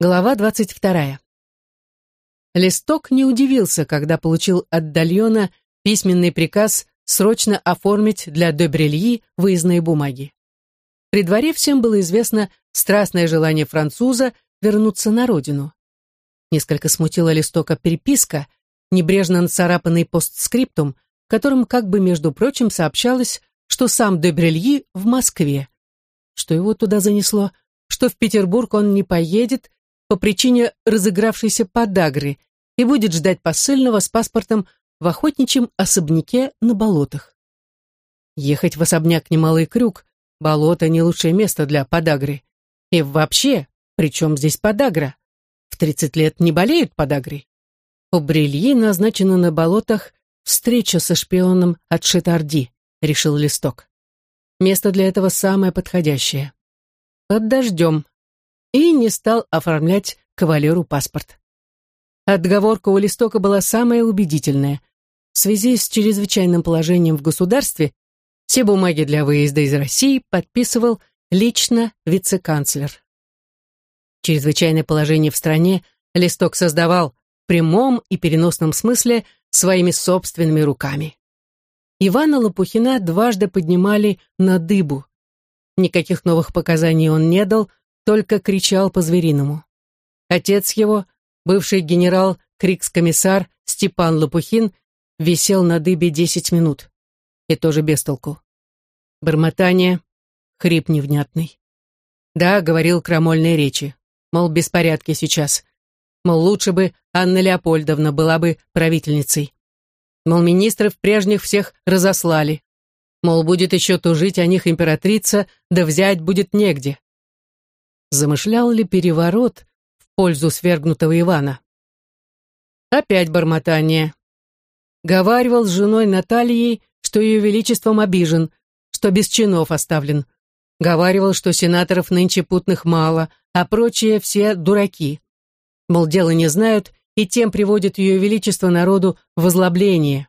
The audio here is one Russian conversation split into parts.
Глава 22. Листок не удивился, когда получил от Дальона письменный приказ срочно оформить для де Брильи выездные бумаги. При дворе всем было известно страстное желание француза вернуться на родину. Несколько смутила Листока переписка, небрежно нацарапанный постскриптум, в котором как бы, между прочим, сообщалось, что сам де Брильи в Москве, что его туда занесло, что в Петербург он не поедет по причине разыгравшейся подагры и будет ждать посыльного с паспортом в охотничьем особняке на болотах. Ехать в особняк немалый крюк, болото не лучшее место для подагры. И вообще, при чем здесь подагра? В 30 лет не болеют подагрой. У Брильи назначена на болотах встреча со шпионом от Шетарди, решил Листок. Место для этого самое подходящее. Под дождем. И не стал оформлять кавалеру паспорт. Отговорка у Листока была самая убедительная. В связи с чрезвычайным положением в государстве все бумаги для выезда из России подписывал лично вице-канцлер. Чрезвычайное положение в стране Листок создавал в прямом и переносном смысле своими собственными руками. Ивана Лопухина дважды поднимали на дыбу. Никаких новых показаний он не дал, только кричал по-звериному. Отец его, бывший генерал-крикс-комиссар Степан Лопухин, висел на дыбе 10 минут. И тоже без толку. Бормотание, хрип невнятный. Да, говорил крамольные речи. Мол, беспорядки сейчас. Мол, лучше бы Анна Леопольдовна была бы правительницей. Мол, министров прежних всех разослали. Мол, будет еще тужить о них императрица, да взять будет негде. Замышлял ли переворот в пользу свергнутого Ивана? Опять бормотание. Говаривал с женой Натальей, что ее величеством обижен, что без чинов оставлен. Говаривал, что сенаторов нынче путных мало, а прочие все дураки. Мол, дело не знают, и тем приводит ее величество народу в озлобление.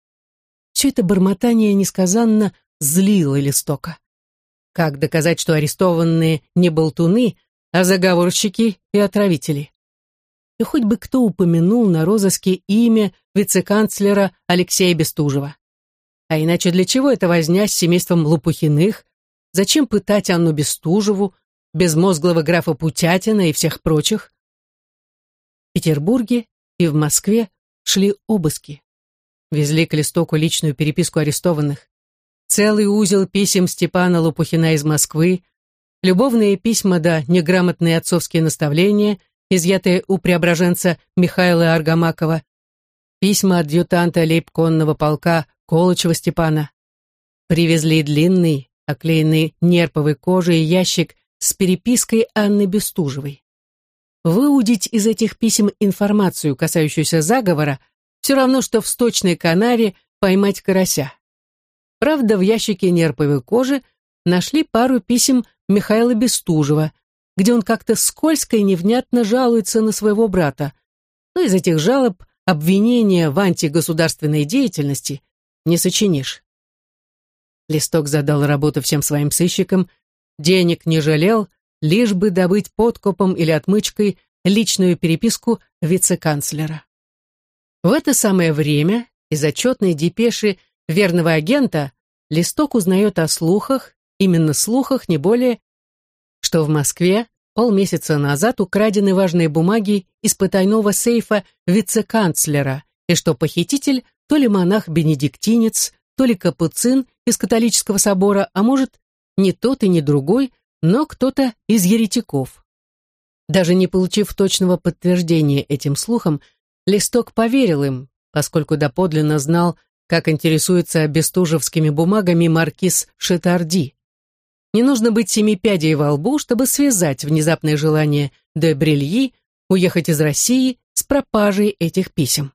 Все это бормотание несказанно злило Листока. Как доказать, что арестованные не болтуны, а заговорщики и отравители? И хоть бы кто упомянул на розыске имя вице-канцлера Алексея Бестужева. А иначе для чего эта возня с семейством Лопухиных? Зачем пытать Анну Бестужеву, безмозглого графа Путятина и всех прочих? В Петербурге и в Москве шли обыски. Везли к Листоку личную переписку арестованных. Целый узел писем Степана Лопухина из Москвы, любовные письма да неграмотные отцовские наставления, изъятые у преображенца Михаила Аргамакова, письма адъютанта лейб-конного полка Колычева Степана. Привезли длинный, оклеенный нерповой кожей ящик с перепиской Анны Бестужевой. Выудить из этих писем информацию, касающуюся заговора, все равно, что в сточной канаве поймать карася. Правда, в ящике нерповой кожи нашли пару писем Михаила Бестужева, где он как-то скользко и невнятно жалуется на своего брата. Но из этих жалоб обвинения в антигосударственной деятельности не сочинишь. Листок задал работу всем своим сыщикам, денег не жалел, лишь бы добыть подкупом или отмычкой личную переписку вице-канцлера. В это самое время из отчетной депеши верного агента Листок узнает о слухах, именно слухах, не более, что в Москве полмесяца назад украдены важные бумаги из потайного сейфа вице-канцлера, и что похититель то ли монах-бенедиктинец, то ли капуцин из католического собора, а может, не тот и не другой, но кто-то из еретиков. Даже не получив точного подтверждения этим слухам, Листок поверил им, поскольку доподлинно знал, как интересуется бестужевскими бумагами маркиз Шетарди. Не нужно быть семи пядей во лбу, чтобы связать внезапное желание де Брильи уехать из России с пропажей этих писем.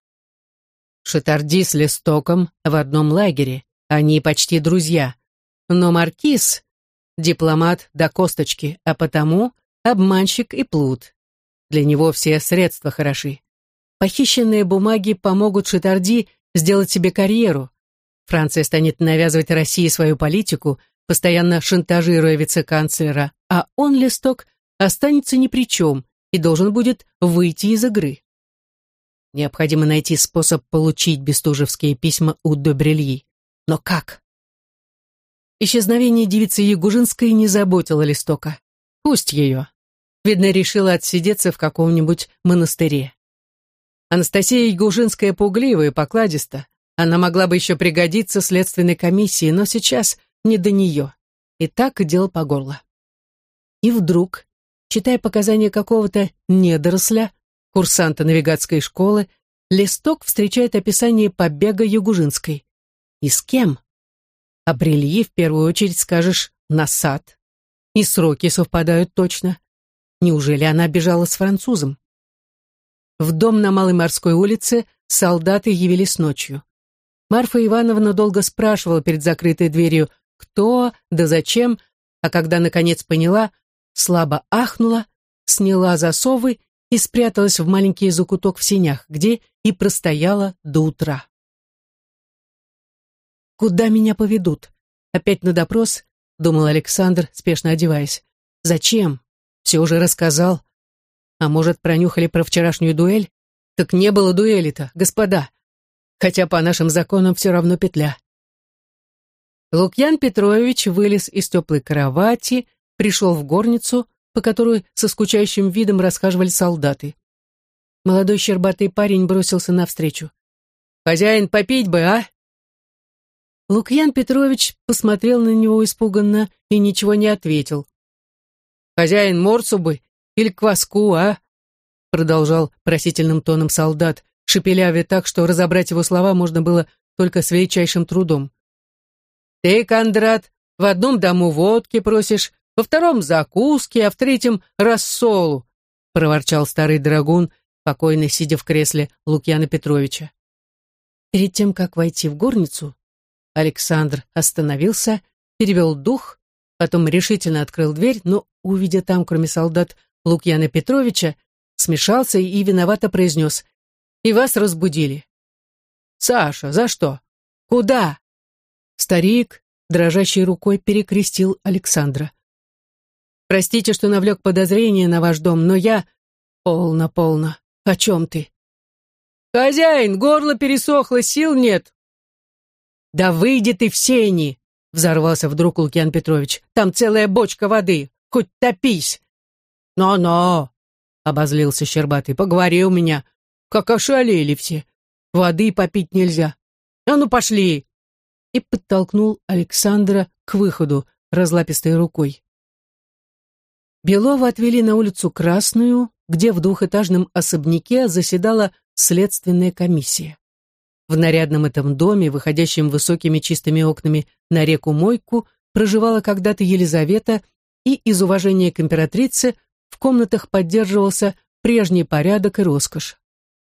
Шетарди с Листоком в одном лагере, они почти друзья. Но маркиз — дипломат до косточки, а потому обманщик и плут. Для него все средства хороши. Похищенные бумаги помогут Шетарди сделать себе карьеру. Франция станет навязывать России свою политику, постоянно шантажируя вице-канцлера, а он, Листок, останется ни при чем и должен будет выйти из игры. Необходимо найти способ получить бестужевские письма у Добрельи. Но как? Исчезновение девицы Ягужинской не заботило Листока. Пусть ее. Видно, решила отсидеться в каком-нибудь монастыре. Анастасия Ягужинская пуглива и покладиста. Она могла бы еще пригодиться следственной комиссии, но сейчас не до нее. И так дело по горло. И вдруг, читая показания какого-то недоросля, курсанта навигатской школы, Листок встречает описание побега Ягужинской. И с кем? О Брельи в первую очередь скажешь «на сад». И сроки совпадают точно. Неужели она бежала с французом? В дом на Малой Морской улице солдаты явились ночью. Марфа Ивановна долго спрашивала перед закрытой дверью, кто, да зачем, а когда наконец поняла, слабо ахнула, сняла засовы и спряталась в маленький закуток в сенях, где и простояла до утра. «Куда меня поведут? Опять на допрос?» — думал Александр, спешно одеваясь. «Зачем? Все уже рассказал. А может, пронюхали про вчерашнюю дуэль? Так не было дуэли-то, господа. Хотя по нашим законам все равно петля». Лукьян Петрович вылез из теплой кровати, пришел в горницу, по которой со скучающим видом расхаживали солдаты. Молодой щербатый парень бросился навстречу. «Хозяин, попить бы, а?» Лукьян Петрович посмотрел на него испуганно и ничего не ответил. «Хозяин, морсу бы или кваску, а?» Продолжал просительным тоном солдат, шепелявя так, что разобрать его слова можно было только с величайшим трудом. «Ты, Кондрат, в одном дому водки просишь, во втором закуски, а в третьем рассолу», проворчал старый драгун, покойно сидя в кресле Лукьяна Петровича. Перед тем, как войти в горницу, Александр остановился, перевел дух, потом решительно открыл дверь, но, увидя там, кроме солдат, Лукьяна Петровича, смешался и виновато произнес: «И вас разбудили». «Саша, за что? Куда?» Старик, дрожащей рукой, перекрестил Александра. «Простите, что навлек подозрение на ваш дом, но я...» «Полно, полно. О чем ты?» «Хозяин, горло пересохло, сил нет». «Да выйди ты в сени!» — взорвался вдруг Лукьян Петрович. «Там целая бочка воды, хоть топись!» «Но-но!» — обозлился Щербатый. «Поговори у меня, как ошалели все. Воды попить нельзя. А ну пошли!» И подтолкнул Александра к выходу разлапистой рукой. Белова отвели на улицу Красную, где в двухэтажном особняке заседала следственная комиссия. В нарядном этом доме, выходящем высокими чистыми окнами на реку Мойку, проживала когда-то Елизавета, и из уважения к императрице в комнатах поддерживался прежний порядок и роскошь.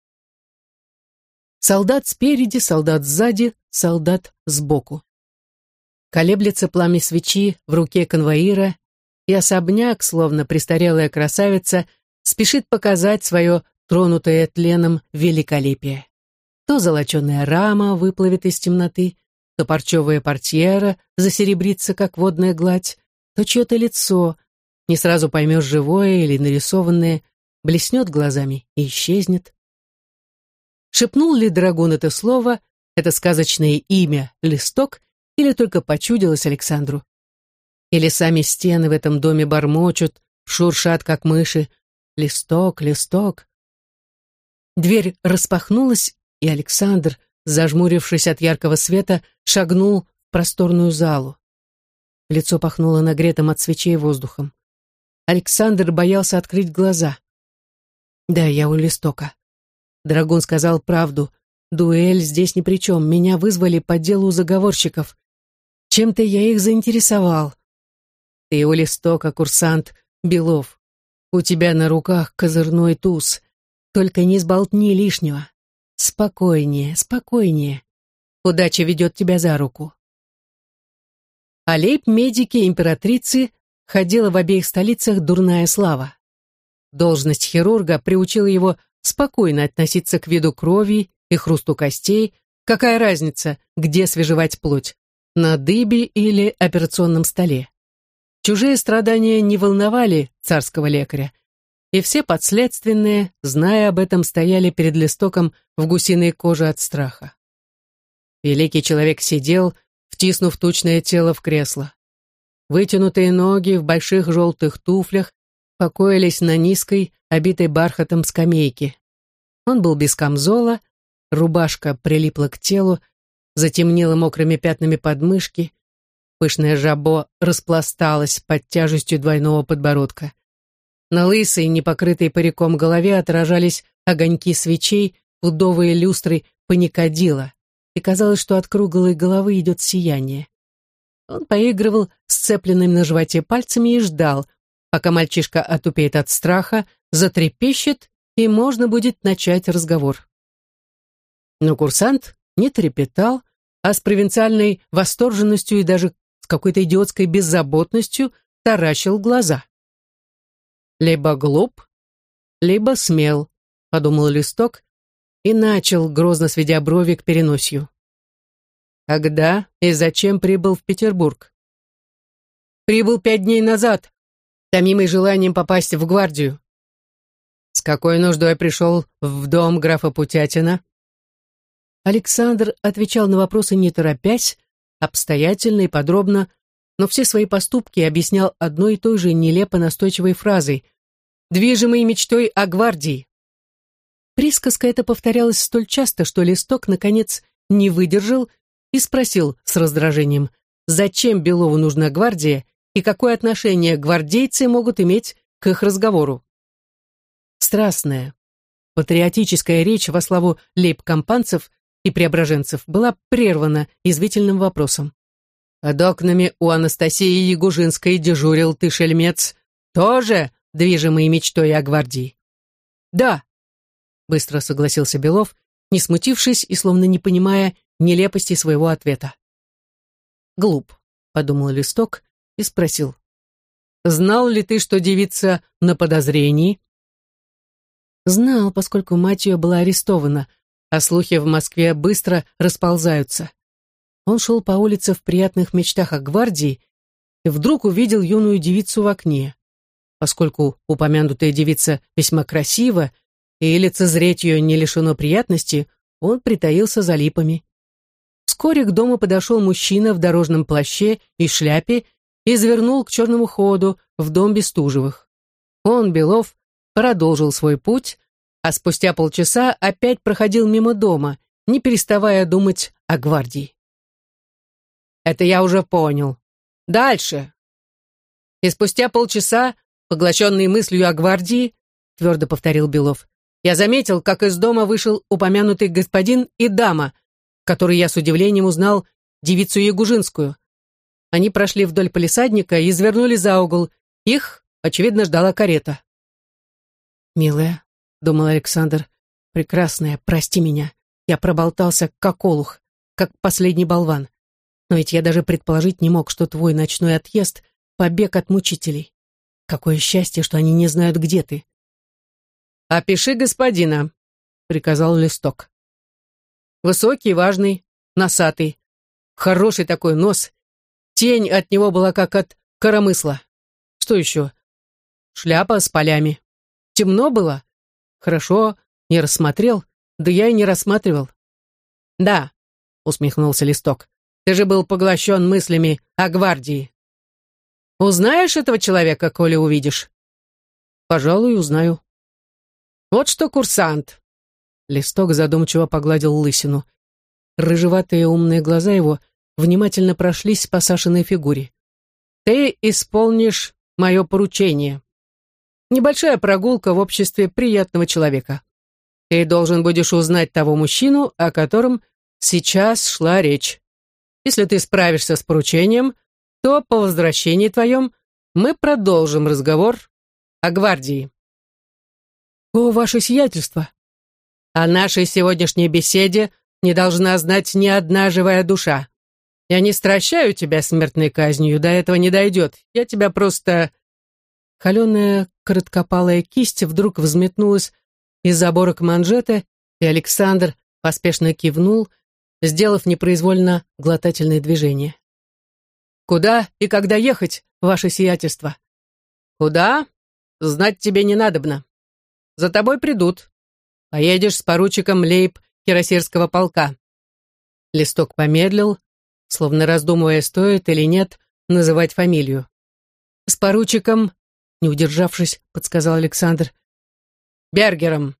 Солдат спереди, солдат сзади, солдат сбоку. Колеблется пламя свечи в руке конвоира, и особняк, словно престарелая красавица, спешит показать свое тронутое тленом великолепие. То золоченая рама выплывет из темноты, то парчевая портьера засеребрится, как водная гладь, то чье-то лицо, не сразу поймешь, живое или нарисованное, блеснет глазами и исчезнет. Шепнул ли драгун это слово, это сказочное имя Листок, или только почудилось Александру? Или сами стены в этом доме бормочут, шуршат, как мыши: «Листок, Листок». Дверь распахнулась, и Александр, зажмурившись от яркого света, шагнул в просторную залу. Лицо пахнуло нагретым от свечей воздухом. Александр боялся открыть глаза. «Да, я у Листока. Драгун сказал правду. Дуэль здесь ни при чем. Меня вызвали по делу заговорщиков. Чем-то я их заинтересовал. Ты у Листока, курсант Белов. У тебя на руках козырной туз. Только не сболтни лишнего. Спокойнее, спокойнее. Удача ведет тебя за руку». О лейб-медике императрицы ходила в обеих столицах дурная слава. Должность хирурга приучила его спокойно относиться к виду крови и хрусту костей. Какая разница, где свежевать плоть, на дыбе или операционном столе? Чужие страдания не волновали царского лекаря. и все подследственные, зная об этом, стояли перед Листоком в гусиной коже от страха. Великий человек сидел, втиснув тучное тело в кресло. Вытянутые ноги в больших желтых туфлях покоились на низкой, обитой бархатом скамейке. Он был без камзола, рубашка прилипла к телу, затемнела мокрыми пятнами подмышки, пышное жабо распласталось под тяжестью двойного подбородка. На лысой, непокрытой париком голове отражались огоньки свечей, пудовые люстры паникадила, и казалось, что от круглой головы идет сияние. Он поигрывал сцепленными на животе пальцами и ждал, пока мальчишка отупеет от страха, затрепещет, и можно будет начать разговор. Но курсант не трепетал, а с провинциальной восторженностью и даже с какой-то идиотской беззаботностью таращил глаза. «Либо глуп, либо смел», — подумал Листок и начал, грозно сведя брови к переносию. «Когда и зачем прибыл в Петербург?» «Прибыл 5 дней назад, томимый желанием попасть в гвардию». «С какой нуждой пришел в дом графа Путятина?» Александр отвечал на вопросы не торопясь, обстоятельно и подробно, но все свои поступки объяснял одной и той же нелепо настойчивой фразой «движимой мечтой о гвардии». Присказка эта повторялась столь часто, что Листок, наконец, не выдержал и спросил с раздражением, зачем Белову нужна гвардия и какое отношение гвардейцы могут иметь к их разговору. Страстная, патриотическая речь во славу лейб-компанцев и преображенцев была прервана язвительным вопросом. «Под окнами у Анастасии Ягужинской дежурил ты, шельмец, тоже движимый мечтой о гвардии?» «Да», — быстро согласился Белов, не смутившись и словно не понимая нелепости своего ответа. «Глуп», — подумал Листок и спросил. «Знал ли ты, что девица на подозрении?» Знал, поскольку мать ее была арестована, а слухи в Москве быстро расползаются. Он шел по улице в приятных мечтах о гвардии и вдруг увидел юную девицу в окне. Поскольку упомянутая девица весьма красива, и лицезреть ее не лишено приятности, он притаился за липами. Вскоре к дому подошел мужчина в дорожном плаще и шляпе и завернул к черному ходу в дом Бестужевых. Он, Белов, продолжил свой путь, а спустя полчаса опять проходил мимо дома, не переставая думать о гвардии. «Это я уже понял. Дальше!» И спустя полчаса, поглощенный мыслью о гвардии, твердо повторил Белов, я заметил, как из дома вышел упомянутый господин и дама, в которой я с удивлением узнал девицу Ягужинскую. Они прошли вдоль палисадника и извернули за угол. Их, очевидно, ждала карета. «Милая», — думал Александр, — «прекрасная, прости меня. Я проболтался, как олух, как последний болван. Но ведь я даже предположить не мог, что твой ночной отъезд — побег от мучителей. Какое счастье, что они не знают, где ты». «Опиши господина», — приказал Листок. Высокий, важный, носатый, хороший такой нос. Тень от него была как от коромысла. Что еще? Шляпа с полями. Темно было? Хорошо, не рассмотрел, да я и не рассматривал. «Да», — усмехнулся Листок, — «ты же был поглощен мыслями о гвардии. Узнаешь этого человека, коли увидишь?» «Пожалуй, узнаю». «Вот что, курсант!» Листок задумчиво погладил лысину. Рыжеватые умные глаза его внимательно прошлись по Сашиной фигуре. «Ты исполнишь мое поручение. Небольшая прогулка в обществе приятного человека. Ты должен будешь узнать того мужчину, о котором сейчас шла речь. Если ты справишься с поручением, то по возвращении твоем мы продолжим разговор о гвардии». «О, ваше сиятельство!» «О нашей сегодняшней беседе не должна знать ни одна живая душа. Я не стращаю тебя смертной казнью, до этого не дойдет. Я тебя просто...» Холеная короткопалая кисть вдруг взметнулась из-за оборок манжета, и Александр поспешно кивнул, сделав непроизвольно глотательное движение. «Куда и когда ехать, ваше сиятельство?» «Куда? знать тебе не надобно. За тобой придут. Поедешь с поручиком лейб кирасирского полка». Листок помедлил, словно раздумывая, стоит или нет называть фамилию. «С поручиком», — не удержавшись, подсказал Александр. «Бергером».